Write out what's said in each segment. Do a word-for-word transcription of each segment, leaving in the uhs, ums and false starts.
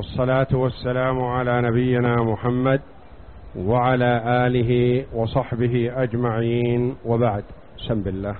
والصلاة والسلام على نبينا محمد وعلى آله وصحبه أجمعين، وبعد. بسم الله.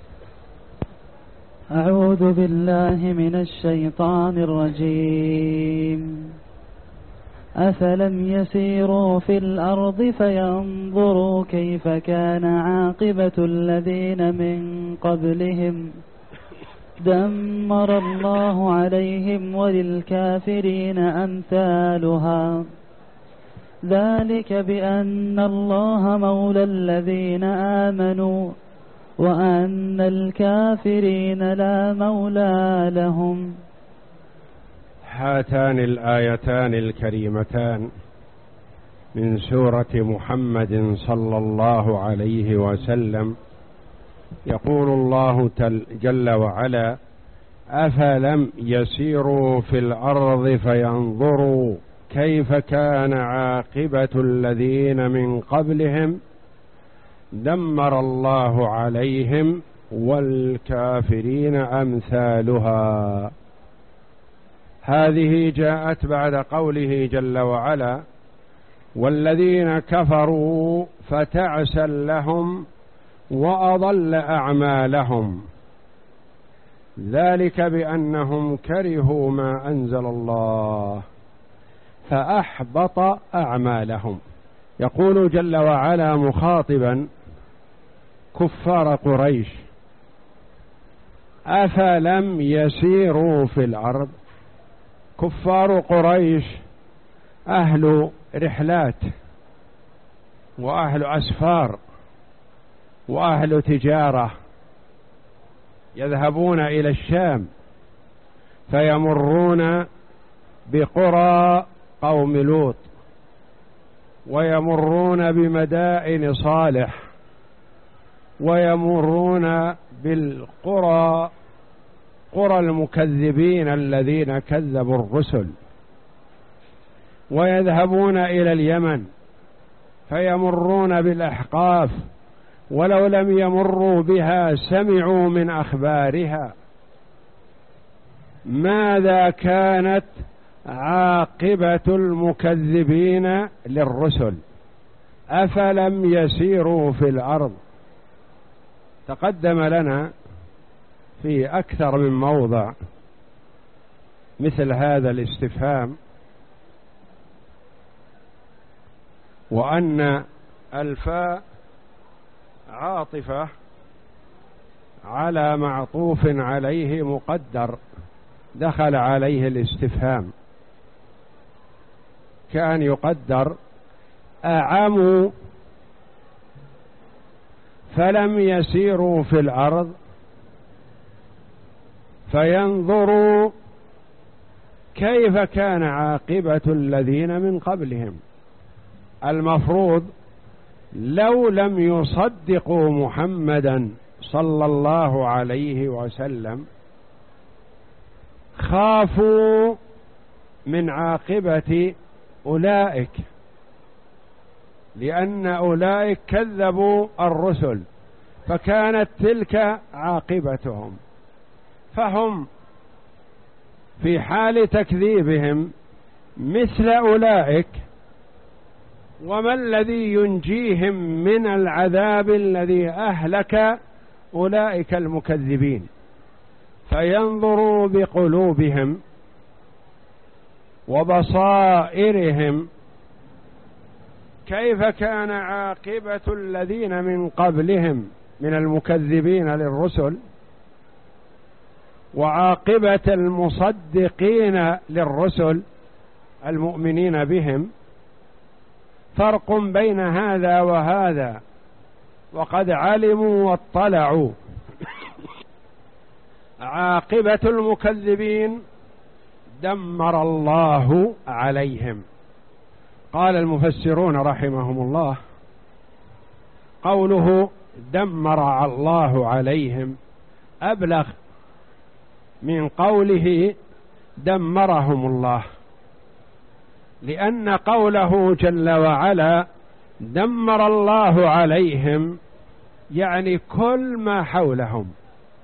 أعوذ بالله من الشيطان الرجيم. أفلم يسيروا في الأرض فينظروا كيف كان عاقبة الذين من قبلهم دمر الله عليهم وللكافرين أمثالها ذلك بأن الله مولى الذين آمنوا وأن الكافرين لا مولى لهم. هاتان الآيتان الكريمتان من سورة محمد صلى الله عليه وسلم يقول الله جل وعلا: أفلم يسيروا في الأرض فينظروا كيف كان عاقبة الذين من قبلهم دمر الله عليهم والكافرين أمثالها. هذه جاءت بعد قوله جل وعلا: والذين كفروا فتعسا لهم وأضل أعمالهم ذلك بأنهم كرهوا ما أنزل الله فأحبط أعمالهم. يقول جل وعلا مخاطبا كفار قريش: أفلم يسيروا في الأرض. كفار قريش أهل رحلات وأهل أسفار وأهل تجارة، يذهبون إلى الشام فيمرون بقرى قوم لوط ويمرون بمدائن صالح ويمرون بالقرى قرى المكذبين الذين كذبوا الرسل، ويذهبون إلى اليمن فيمرون بالأحقاف ولو لم يمروا بها سمعوا من أخبارها. ماذا كانت عاقبة المكذبين للرسل؟ أفلم يسيروا في الأرض. تقدم لنا في أكثر من موضع مثل هذا الاستفهام، وأن الفاء عاطفة على معطوف عليه مقدر دخل عليه الاستفهام، كان يقدر أعموا فلم يسيروا في الأرض فينظروا كيف كان عاقبة الذين من قبلهم. المفروض لو لم يصدقوا محمدا صلى الله عليه وسلم خافوا من عاقبة أولئك، لأن أولئك كذبوا الرسل فكانت تلك عاقبتهم، فهم في حال تكذيبهم مثل أولئك. وما الذي ينجيهم من العذاب الذي أهلك أولئك المكذبين؟ فينظروا بقلوبهم وبصائرهم كيف كان عاقبة الذين من قبلهم من المكذبين للرسل وعاقبة المصدقين للرسل المؤمنين بهم. فرق بين هذا وهذا، وقد علموا واطلعوا. عاقبة المكذبين دمر الله عليهم. قال المفسرون رحمهم الله: قوله دمر الله عليهم أبلغ من قوله دمرهم الله، لأن قوله جل وعلا دمر الله عليهم يعني كل ما حولهم،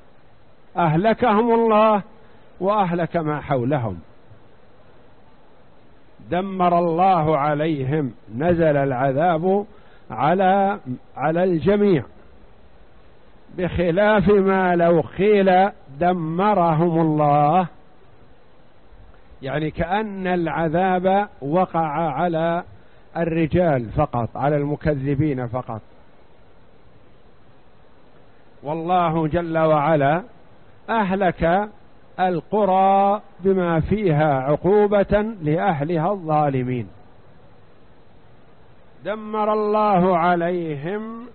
أهلكهم الله وأهلك ما حولهم. دمر الله عليهم، نزل العذاب على على الجميع، بخلاف ما لو قيل دمرهم الله، يعني كأن العذاب وقع على الرجال فقط، على المكذبين فقط. والله جل وعلا أهلك القرى بما فيها عقوبة لأهلها الظالمين. دمر الله عليهم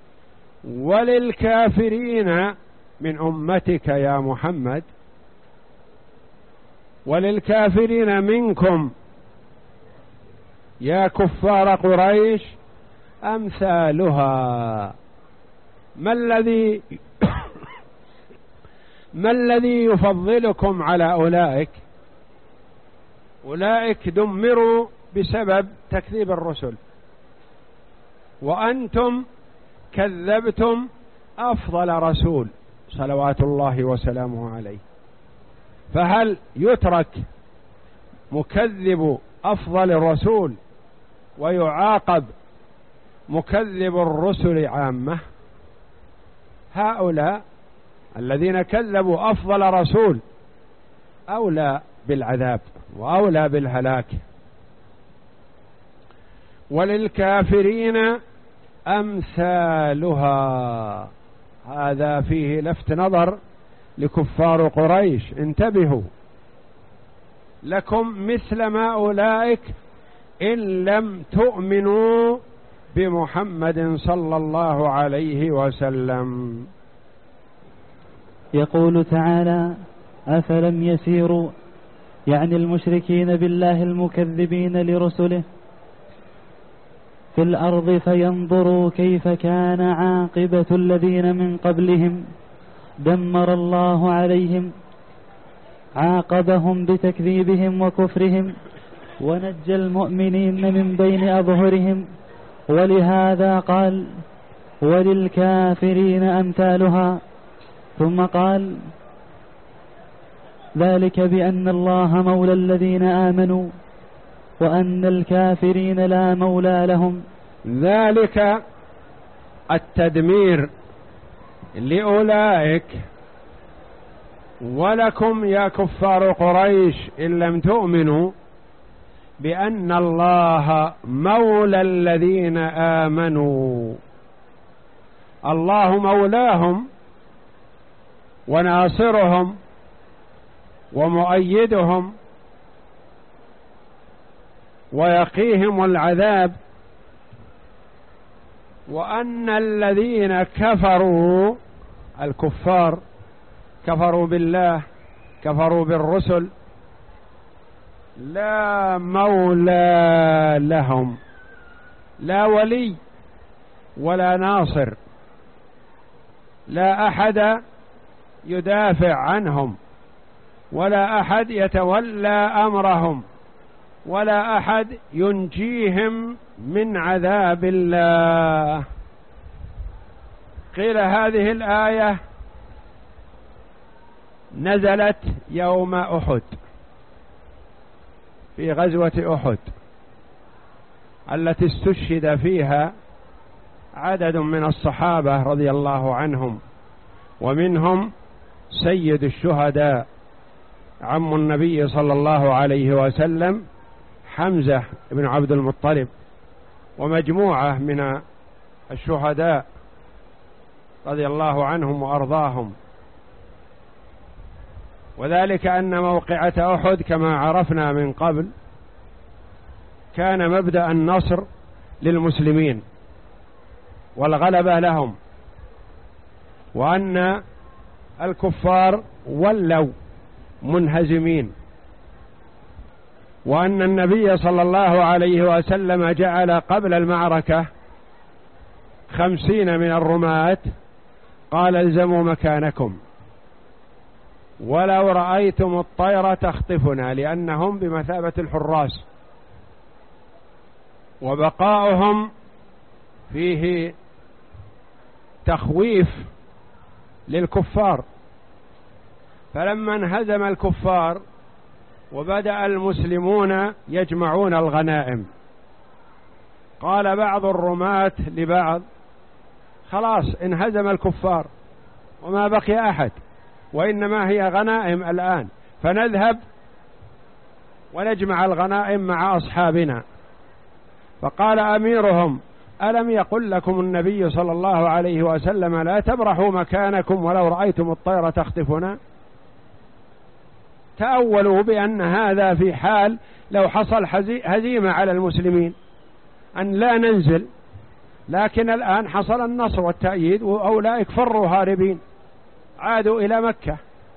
وللكافرين من أمتك يا محمد، وللكافرين منكم يا كفار قريش أمثالها. ما الذي ما الذي يفضلكم على أولئك؟ أولئك دمروا بسبب تكذيب الرسل، وأنتم كذبتم أفضل رسول صلوات الله وسلامه عليه. فهل يترك مكذب أفضل الرسول ويعاقب مكذب الرسل عامة؟ هؤلاء الذين كذبوا أفضل رسول أولى بالعذاب وأولى بالهلاك. وللكافرين أمثالها، هذا فيه لفت نظر لكفار قريش، انتبهوا، لكم مثل ما أولئك إن لم تؤمنوا بمحمد صلى الله عليه وسلم. يقول تعالى: أفلم يسيروا، يعني المشركين بالله المكذبين لرسله، في الأرض فينظروا كيف كان عاقبة الذين من قبلهم، دمر الله عليهم، عاقبهم بتكذيبهم وكفرهم، ونجى المؤمنين من بين أظهرهم. ولهذا قال: وللكافرين أمثالها. ثم قال: ذلك بأن الله مولى الذين آمنوا وأن الكافرين لا مولى لهم. ذلك التدمير لأولئك ولكم يا كفار قريش إن لم تؤمنوا بأن الله مولى الذين آمنوا. الله مولاهم وناصرهم ومؤيدهم ويقيهم العذاب، وأن الذين كفروا، الكفار كفروا بالله كفروا بالرسل، لا مولى لهم، لا ولي ولا ناصر، لا أحد يدافع عنهم، ولا أحد يتولى أمرهم، ولا أحد ينجيهم من عذاب الله. قيل هذه الآية نزلت يوم أحد، في غزوة أحد التي استشهد فيها عدد من الصحابة رضي الله عنهم، ومنهم سيد الشهداء عم النبي صلى الله عليه وسلم حمزة بن عبد المطلب، ومجموعة من الشهداء رضي الله عنهم وأرضاهم. وذلك أن موقعة أحد كما عرفنا من قبل كان مبدأ النصر للمسلمين والغلبة لهم، وأن الكفار ولوا منهزمين، وأن النبي صلى الله عليه وسلم جعل قبل المعركة خمسين من الرماة قال: الزموا مكانكم ولو رأيتم الطير تخطفنا، لأنهم بمثابة الحراس، وبقاؤهم فيه تخويف للكفار. فلما انهزم الكفار وبدأ المسلمون يجمعون الغنائم. قال بعض الرماة لبعض: خلاص انهزم الكفار وما بقي أحد، وإنما هي غنائم الآن، فنذهب ونجمع الغنائم مع أصحابنا. فقال أميرهم: ألم يقل لكم النبي صلى الله عليه وسلم لا تبرحوا مكانكم ولو رأيتم الطير تخطفنا؟ تأولوا بأن هذا في حال لو حصل هزيمة على المسلمين أن لا ننزل، لكن الآن حصل النصر والتأييد وأولئك فروا هاربين عادوا إلى مكة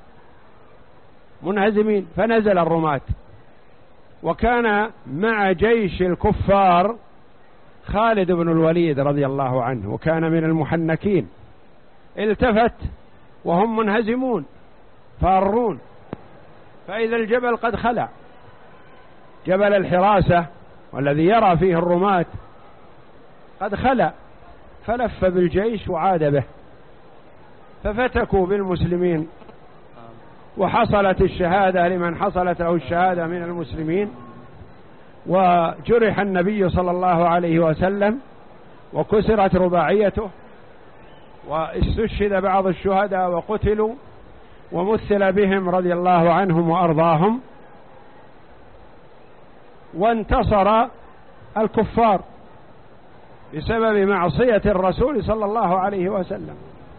منهزمين. فنزل الرماة، وكان مع جيش الكفار خالد بن الوليد رضي الله عنه، وكان من المحنكين. التفت وهم منهزمون فارون، فإذا الجبل قد خلع، جبل الحراسة والذي يرى فيه الرماة قد خلع، فلف بالجيش وعاد به، ففتكوا بالمسلمين، وحصلت الشهادة لمن حصلت له الشهادة من المسلمين، وجرح النبي صلى الله عليه وسلم وكسرت رباعيته، واستشهد بعض الشهداء وقتلوا، ومثل بهم رضي الله عنهم وأرضاهم، وانتصر الكفار بسبب معصية الرسول صلى الله عليه وسلم.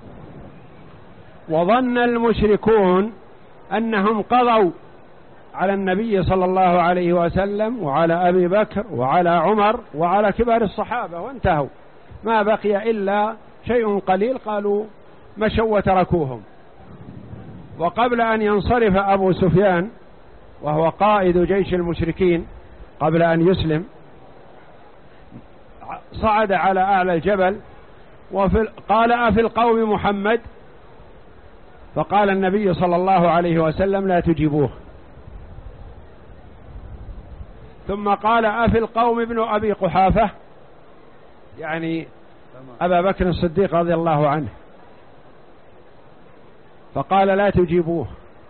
وظن المشركون أنهم قضوا على النبي صلى الله عليه وسلم وعلى أبي بكر وعلى عمر وعلى كبار الصحابة وانتهوا، ما بقي إلا شيء قليل، قالوا مشوا وتركوهم. وقبل أن ينصرف أبو سفيان وهو قائد جيش المشركين قبل أن يسلم، صعد على أعلى الجبل وقال: أفي القوم محمد؟ فقال النبي صلى الله عليه وسلم: لا تجيبوه. ثم قال: أفي القوم ابن أبي قحافة، يعني أبا بكر الصديق رضي الله عنه، فقال: لا تجيبوه.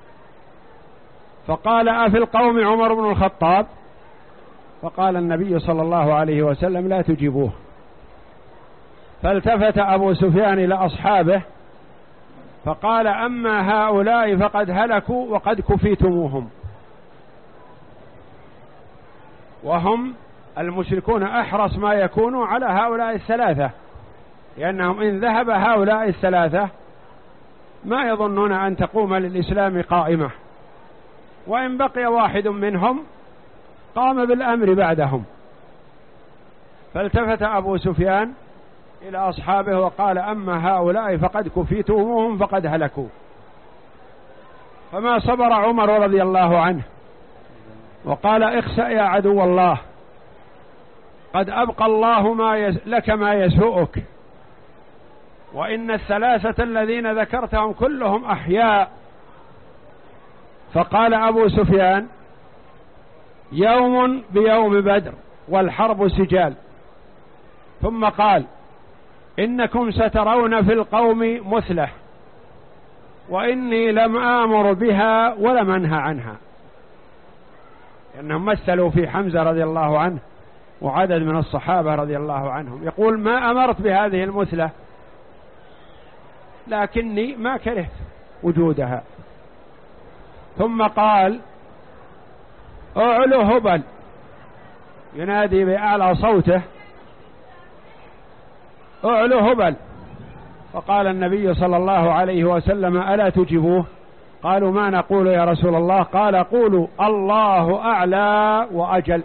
فقال: أفي القوم عمر بن الخطاب؟ فقال النبي صلى الله عليه وسلم: لا تجيبوه. فالتفت أبو سفيان إلى أصحابه فقال: أما هؤلاء فقد هلكوا وقد كفيتموهم. وهم المشركون أحرص ما يكونوا على هؤلاء الثلاثة، لأنهم إن ذهب هؤلاء الثلاثة ما يظنون أن تقوم للإسلام قائمة، وإن بقي واحد منهم قام بالأمر بعدهم. فالتفت أبو سفيان إلى أصحابه وقال: أما هؤلاء فقد كفيتموهم فقد هلكوا. فما صبر عمر رضي الله عنه وقال: اخسأ يا عدو الله، قد أبقى الله ما يس... لك ما يسوءك، وإن الثلاثة الذين ذكرتهم كلهم أحياء. فقال أبو سفيان: يوم بيوم بدر والحرب سجال. ثم قال: إنكم سترون في القوم مثلة، وإني لم آمر بها ولم أنهى عنها، لأنهم مثلوا في حمزة رضي الله عنه وعدد من الصحابة رضي الله عنهم، يقول: ما أمرت بهذه المثلة لكني ما كرهت وجودها. ثم قال: اعلو هبل، ينادي بأعلى صوته: اعلو هبل. فقال النبي صلى الله عليه وسلم: ألا تجيبوه؟ قالوا: ما نقول يا رسول الله؟ قال: قولوا الله أعلى وأجل.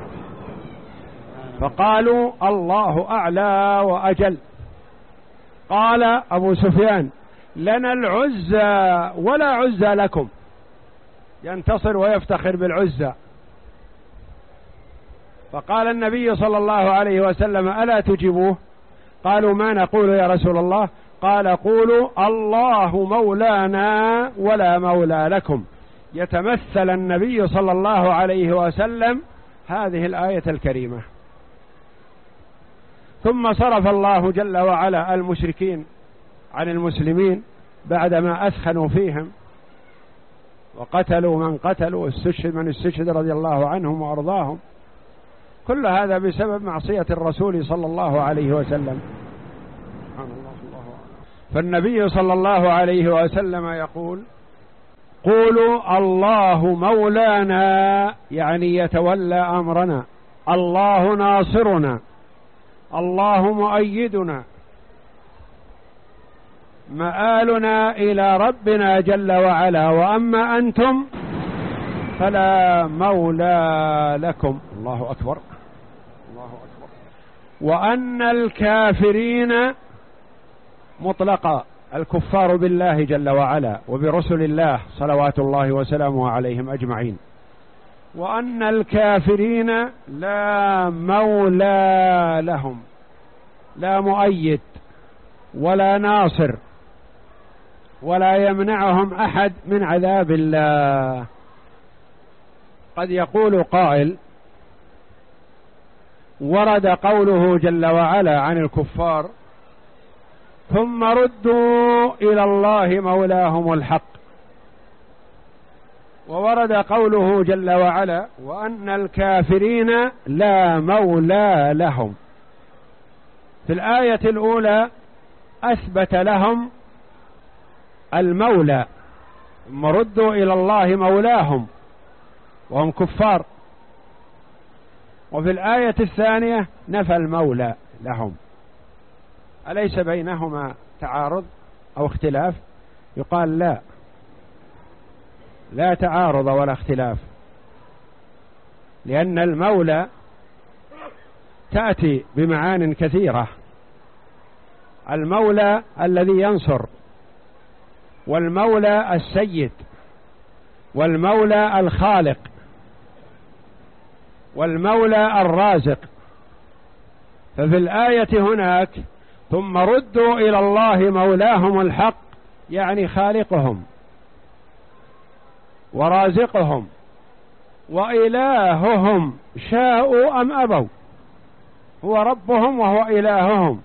فقالوا: الله أعلى وأجل. قال أبو سفيان: لنا العزى ولا عزى لكم، ينتصر ويفتخر بالعزى. فقال النبي صلى الله عليه وسلم: ألا تجيبوه؟ قالوا: ما نقول يا رسول الله؟ قال: قولوا الله مولانا ولا مولى لكم. يتمثل النبي صلى الله عليه وسلم هذه الآية الكريمة. ثم صرف الله جل وعلا المشركين عن المسلمين بعدما أثخنوا فيهم، وقتلوا من قتلوا واستشهد من استشهد رضي الله عنهم وأرضاهم، كل هذا بسبب معصية الرسول صلى الله عليه وسلم. فالنبي صلى الله عليه وسلم يقول: قولوا الله مولانا، يعني يتولى أمرنا، الله ناصرنا، الله مؤيدنا، مآلنا إلى ربنا جل وعلا، وأما أنتم فلا مولى لكم. الله أكبر، الله أكبر. وأن الكافرين مطلقا، الكفار بالله جل وعلا وبرسل الله صلوات الله وسلامه عليهم أجمعين، وأن الكافرين لا مولى لهم، لا مؤيد ولا ناصر، ولا يمنعهم أحد من عذاب الله. قد يقول قائل: ورد قوله جل وعلا عن الكفار: ثم ردوا إلى الله مولاهم الحق، وورد قوله جل وعلا: وأن الكافرين لا مولى لهم. في الآية الأولى أثبت لهم المولى، ثم ردوا إلى الله مولاهم وهم كفار، وفي الآية الثانية نفى المولى لهم. أليس بينهما تعارض أو اختلاف؟ يقال لا، لا تعارض ولا اختلاف، لأن المولى تأتي بمعان كثيرة: المولى الذي ينصر، والمولى السيد، والمولى الخالق، والمولى الرازق. ففي الآية هناك ثم ردوا إلى الله مولاهم الحق، يعني خالقهم ورازقهم وإلههم، شاءوا أم أبوا، هو ربهم وهو إلههم.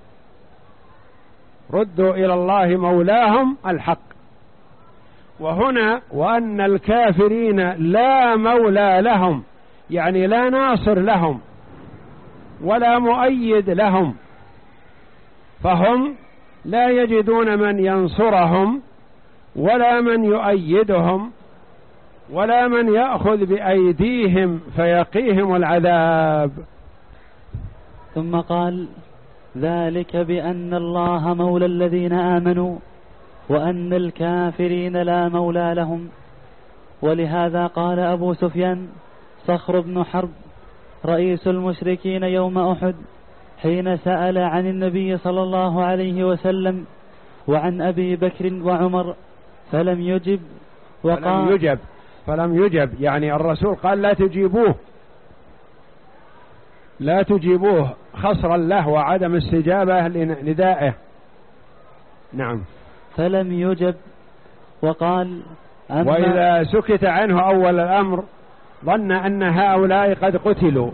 ردوا إلى الله مولاهم الحق. وهنا وأن الكافرين لا مولى لهم، يعني لا ناصر لهم ولا مؤيد لهم، فهم لا يجدون من ينصرهم ولا من يؤيدهم ولا من يأخذ بأيديهم فيقيهم العذاب. ثم قال: ذلك بأن الله مولى الذين آمنوا وأن الكافرين لا مولى لهم. ولهذا قال أبو سفيان صخر بن حرب رئيس المشركين يوم أحد حين سأل عن النبي صلى الله عليه وسلم وعن أبي بكر وعمر فلم يجب، وقال فلم يجب فلم يجب يعني الرسول قال لا تجيبوه، لا تجيبوه خصرا له وعدم استجابة لندائه. نعم. فلم يجب وقال: أما وإذا سكت عنه أول الأمر ظن أن هؤلاء قد قتلوا،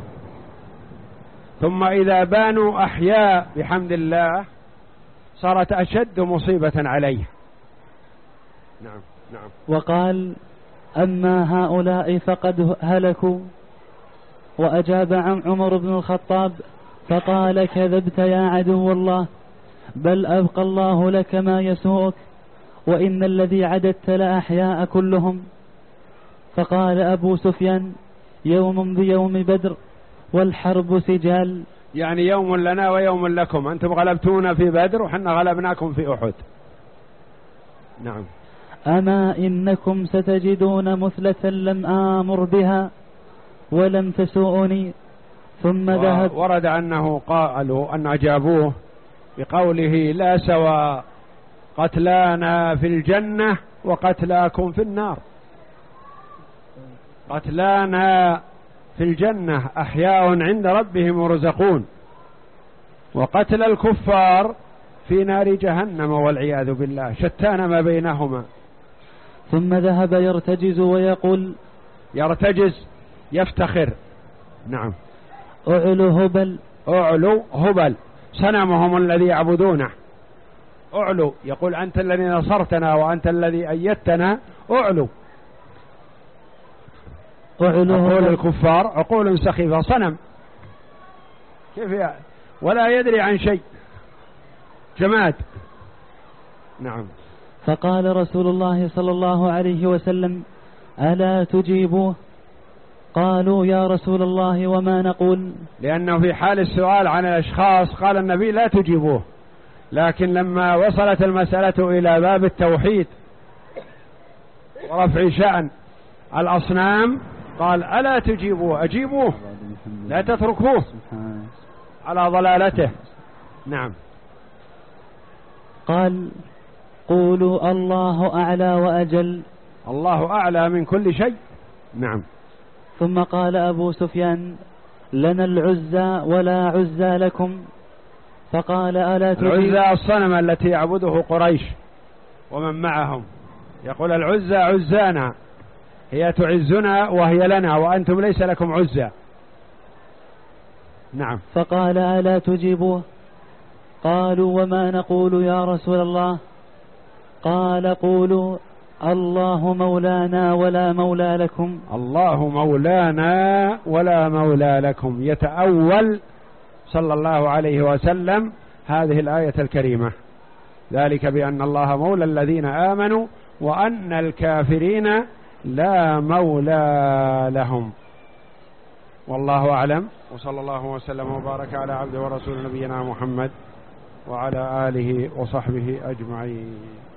ثم إذا بانوا أحياء بحمد الله صارت أشد مصيبة عليه. نعم نعم. وقال: أما هؤلاء فقد هلكوا. وأجاب عن عمر بن الخطاب فقال: كذبت يا عدو الله، بل أبقى الله لك ما يسوءك، وإن الذي عددت لأحياء كلهم. فقال أبو سفيان: يوم بيوم بدر والحرب سجال، يعني يوم لنا ويوم لكم، أنتم غلبتونا في بدر وحنا غلبناكم في أحد. نعم. أما إنكم ستجدون مثلة لم آمر بها ولم تسوءني. ثم ذهب. ورد أنه قالوا أن أجابوه بقوله: لا سوى قتلانا في الجنة وقتلاكم في النار. قتلانا في الجنة أحياء عند ربهم يرزقون، وقتل الكفار في نار جهنم والعياذ بالله، شتان ما بينهما. ثم ذهب يرتجز ويقول، يرتجز يفتخر. نعم. أعلو هبل، أعلو هبل صنمهم الذي يعبدونه. أعلو يقول أنت الذي نصرتنا وأنت الذي أيدتنا، أعلو عقول الكفار عقول سخيفة، صنم كيف يعني؟ ولا يدري عن شيء، جماد. نعم. فقال رسول الله صلى الله عليه وسلم: ألا تجيبوه؟ قالوا: يا رسول الله وما نقول؟ لأنه في حال السؤال عن الأشخاص قال النبي: لا تجيبوه. لكن لما وصلت المسألة إلى باب التوحيد ورفع شأن الأصنام قال: ألا تجيبوه، أجيبوه، لا تتركوه على ضلالته. نعم. قال: قولوا الله أعلى وأجل. الله أعلى من كل شيء. نعم. ثم قال أبو سفيان: لنا العزى ولا عزى لكم. فقال: ألا تجيب؟ العزى الصنم التي يعبده قريش ومن معهم، يقول: العزى عزانا، هي تعزنا وهي لنا، وأنتم ليس لكم عزى. نعم. فقال: ألا تجيبوه؟ قالوا: وما نقول يا رسول الله؟ قال: قولوا الله مولانا ولا مولى لكم. الله مولانا ولا مولى لكم. يتأول صلى الله عليه وسلم هذه الآية الكريمة: ذلك بأن الله مولى الذين آمنوا وأن الكافرين لا مولى لهم. والله أعلم، وصلى الله وسلم وبارك على عبده ورسول نبينا محمد وعلى آله وصحبه أجمعين.